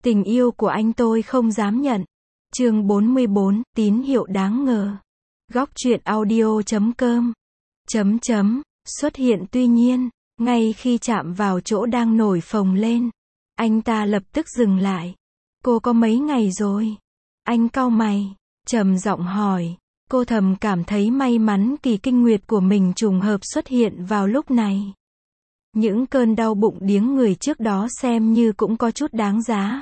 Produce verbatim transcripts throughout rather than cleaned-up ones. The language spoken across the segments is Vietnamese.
Tình yêu của anh tôi không dám nhận. Chương bốn mươi bốn, tín hiệu đáng ngờ. Góc truyện audio chấm com. Chấm chấm, xuất hiện tuy nhiên, ngay khi chạm vào chỗ đang nổi phồng lên, anh ta lập tức dừng lại. Cô có mấy ngày rồi? Anh cau mày, trầm giọng hỏi. Cô thầm cảm thấy may mắn kỳ kinh nguyệt của mình trùng hợp xuất hiện vào lúc này. Những cơn đau bụng điếng người trước đó xem như cũng có chút đáng giá.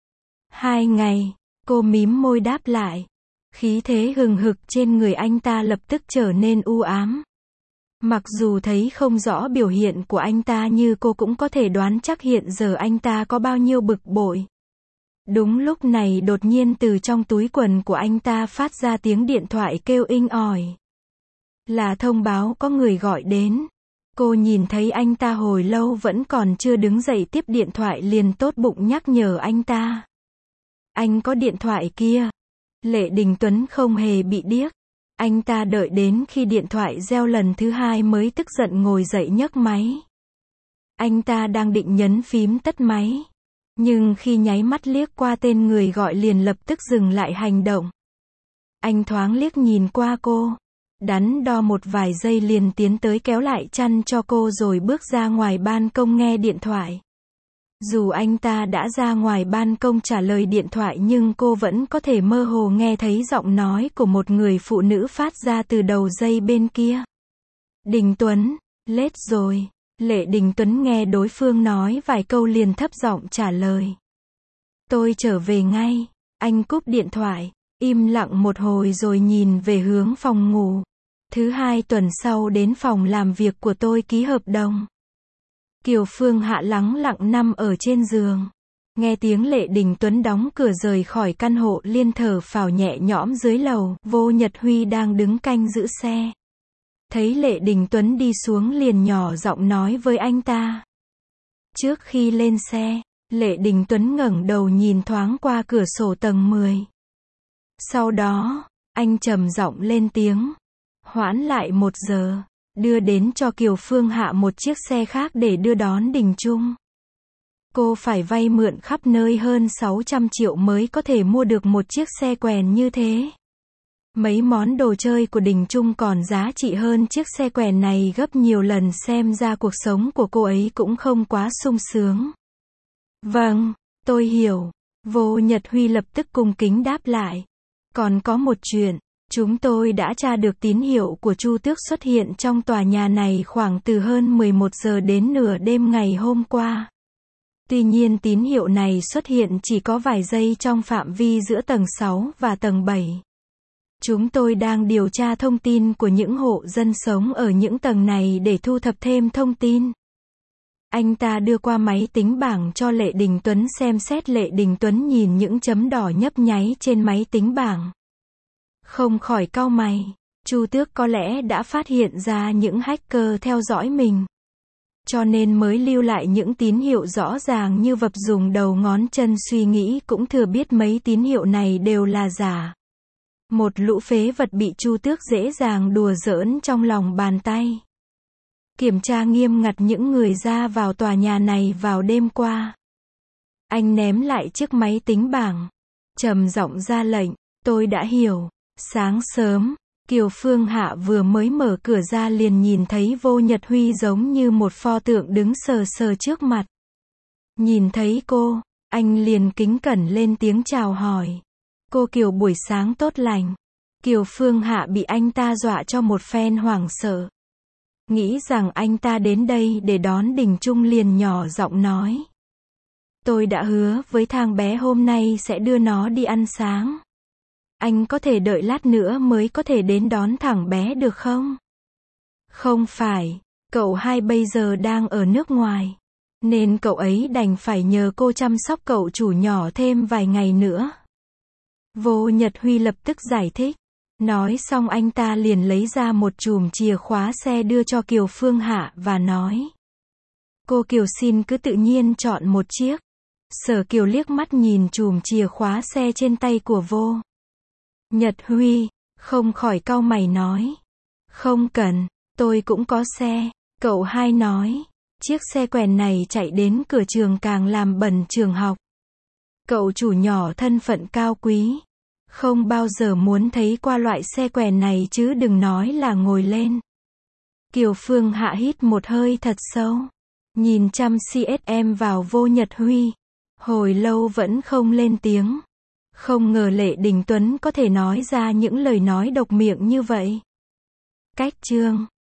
Hai ngày, cô mím môi đáp lại. Khí thế hừng hực trên người anh ta lập tức trở nên u ám. Mặc dù thấy không rõ biểu hiện của anh ta nhưng cô cũng có thể đoán chắc hiện giờ anh ta có bao nhiêu bực bội. Đúng lúc này đột nhiên từ trong túi quần của anh ta phát ra tiếng điện thoại kêu inh ỏi. Là thông báo có người gọi đến. Cô nhìn thấy anh ta hồi lâu vẫn còn chưa đứng dậy tiếp điện thoại liền tốt bụng nhắc nhở anh ta. Anh có điện thoại kia. Lệ Đình Tuấn không hề bị điếc. Anh ta đợi đến khi điện thoại reo lần thứ hai mới tức giận ngồi dậy nhấc máy. Anh ta đang định nhấn phím tắt máy. Nhưng khi nháy mắt liếc qua tên người gọi liền lập tức dừng lại hành động. Anh thoáng liếc nhìn qua cô. Đắn đo một vài giây liền tiến tới kéo lại chăn cho cô rồi bước ra ngoài ban công nghe điện thoại. Dù anh ta đã ra ngoài ban công trả lời điện thoại nhưng cô vẫn có thể mơ hồ nghe thấy giọng nói của một người phụ nữ phát ra từ đầu dây bên kia. Đình Tuấn, lết rồi. Lệ Đình Tuấn nghe đối phương nói vài câu liền thấp giọng trả lời. Tôi trở về ngay. Anh cúp điện thoại, im lặng một hồi rồi nhìn về hướng phòng ngủ. Thứ hai tuần sau đến phòng làm việc của tôi ký hợp đồng. Kiều Phương Hạ lắng lặng nằm ở trên giường. Nghe tiếng Lệ Đình Tuấn đóng cửa rời khỏi căn hộ liên thở phào nhẹ nhõm dưới lầu. Vô Nhật Huy đang đứng canh giữ xe. Thấy Lệ Đình Tuấn đi xuống liền nhỏ giọng nói với anh ta. Trước khi lên xe, Lệ Đình Tuấn ngẩng đầu nhìn thoáng qua cửa sổ tầng mười. Sau đó, anh trầm giọng lên tiếng. Hoãn lại một giờ, đưa đến cho Kiều Phương Hạ một chiếc xe khác để đưa đón Đình Trung. Cô phải vay mượn khắp nơi hơn sáu trăm triệu mới có thể mua được một chiếc xe quèn như thế. Mấy món đồ chơi của Đình Trung còn giá trị hơn chiếc xe quèn này gấp nhiều lần, xem ra cuộc sống của cô ấy cũng không quá sung sướng. Vâng, tôi hiểu. Vô Nhật Huy lập tức cung kính đáp lại. Còn có một chuyện, chúng tôi đã tra được tín hiệu của Chu Tước xuất hiện trong tòa nhà này khoảng từ hơn mười một giờ đến nửa đêm ngày hôm qua. Tuy nhiên tín hiệu này xuất hiện chỉ có vài giây trong phạm vi giữa tầng sáu và tầng bảy. Chúng tôi đang điều tra thông tin của những hộ dân sống ở những tầng này để thu thập thêm thông tin. Anh ta đưa qua máy tính bảng cho Lệ Đình Tuấn xem xét. Lệ Đình Tuấn nhìn những chấm đỏ nhấp nháy trên máy tính bảng. Không khỏi cau mày. Chu Tước có lẽ đã phát hiện ra những hacker theo dõi mình. Cho nên mới lưu lại những tín hiệu rõ ràng như vập dùng đầu ngón chân suy nghĩ cũng thừa biết mấy tín hiệu này đều là giả. Một lũ phế vật bị Chu Tước dễ dàng đùa giỡn trong lòng bàn tay. Kiểm tra nghiêm ngặt những người ra vào tòa nhà này vào đêm qua. Anh ném lại chiếc máy tính bảng. Trầm giọng ra lệnh. Tôi đã hiểu. Sáng sớm, Kiều Phương Hạ vừa mới mở cửa ra liền nhìn thấy Vô Nhật Huy giống như một pho tượng đứng sờ sờ trước mặt. Nhìn thấy cô, anh liền kính cẩn lên tiếng chào hỏi. Cô Kiều buổi sáng tốt lành. Kiều Phương Hạ bị anh ta dọa cho một phen hoảng sợ. Nghĩ rằng anh ta đến đây để đón Đình Trung liền nhỏ giọng nói. Tôi đã hứa với thằng bé hôm nay sẽ đưa nó đi ăn sáng. Anh có thể đợi lát nữa mới có thể đến đón thằng bé được không? Không phải, cậu hai bây giờ đang ở nước ngoài. Nên cậu ấy đành phải nhờ cô chăm sóc cậu chủ nhỏ thêm vài ngày nữa. Vô Nhật Huy lập tức giải thích. Nói xong anh ta liền lấy ra một chùm chìa khóa xe đưa cho Kiều Phương Hạ và nói. Cô Kiều xin cứ tự nhiên chọn một chiếc. Sở Kiều liếc mắt nhìn chùm chìa khóa xe trên tay của Vô Nhật Huy, không khỏi cau mày nói. Không cần, tôi cũng có xe. Cậu hai nói. Chiếc xe quèn này chạy đến cửa trường càng làm bẩn trường học. Cậu chủ nhỏ thân phận cao quý. Không bao giờ muốn thấy qua loại xe què này chứ đừng nói là ngồi lên. Kiều Phương hạ hít một hơi thật sâu. Nhìn chăm xê ét em vào Vô Nhật Huy. Hồi lâu vẫn không lên tiếng. Không ngờ Lệ Đình Tuấn có thể nói ra những lời nói độc miệng như vậy. Cách chương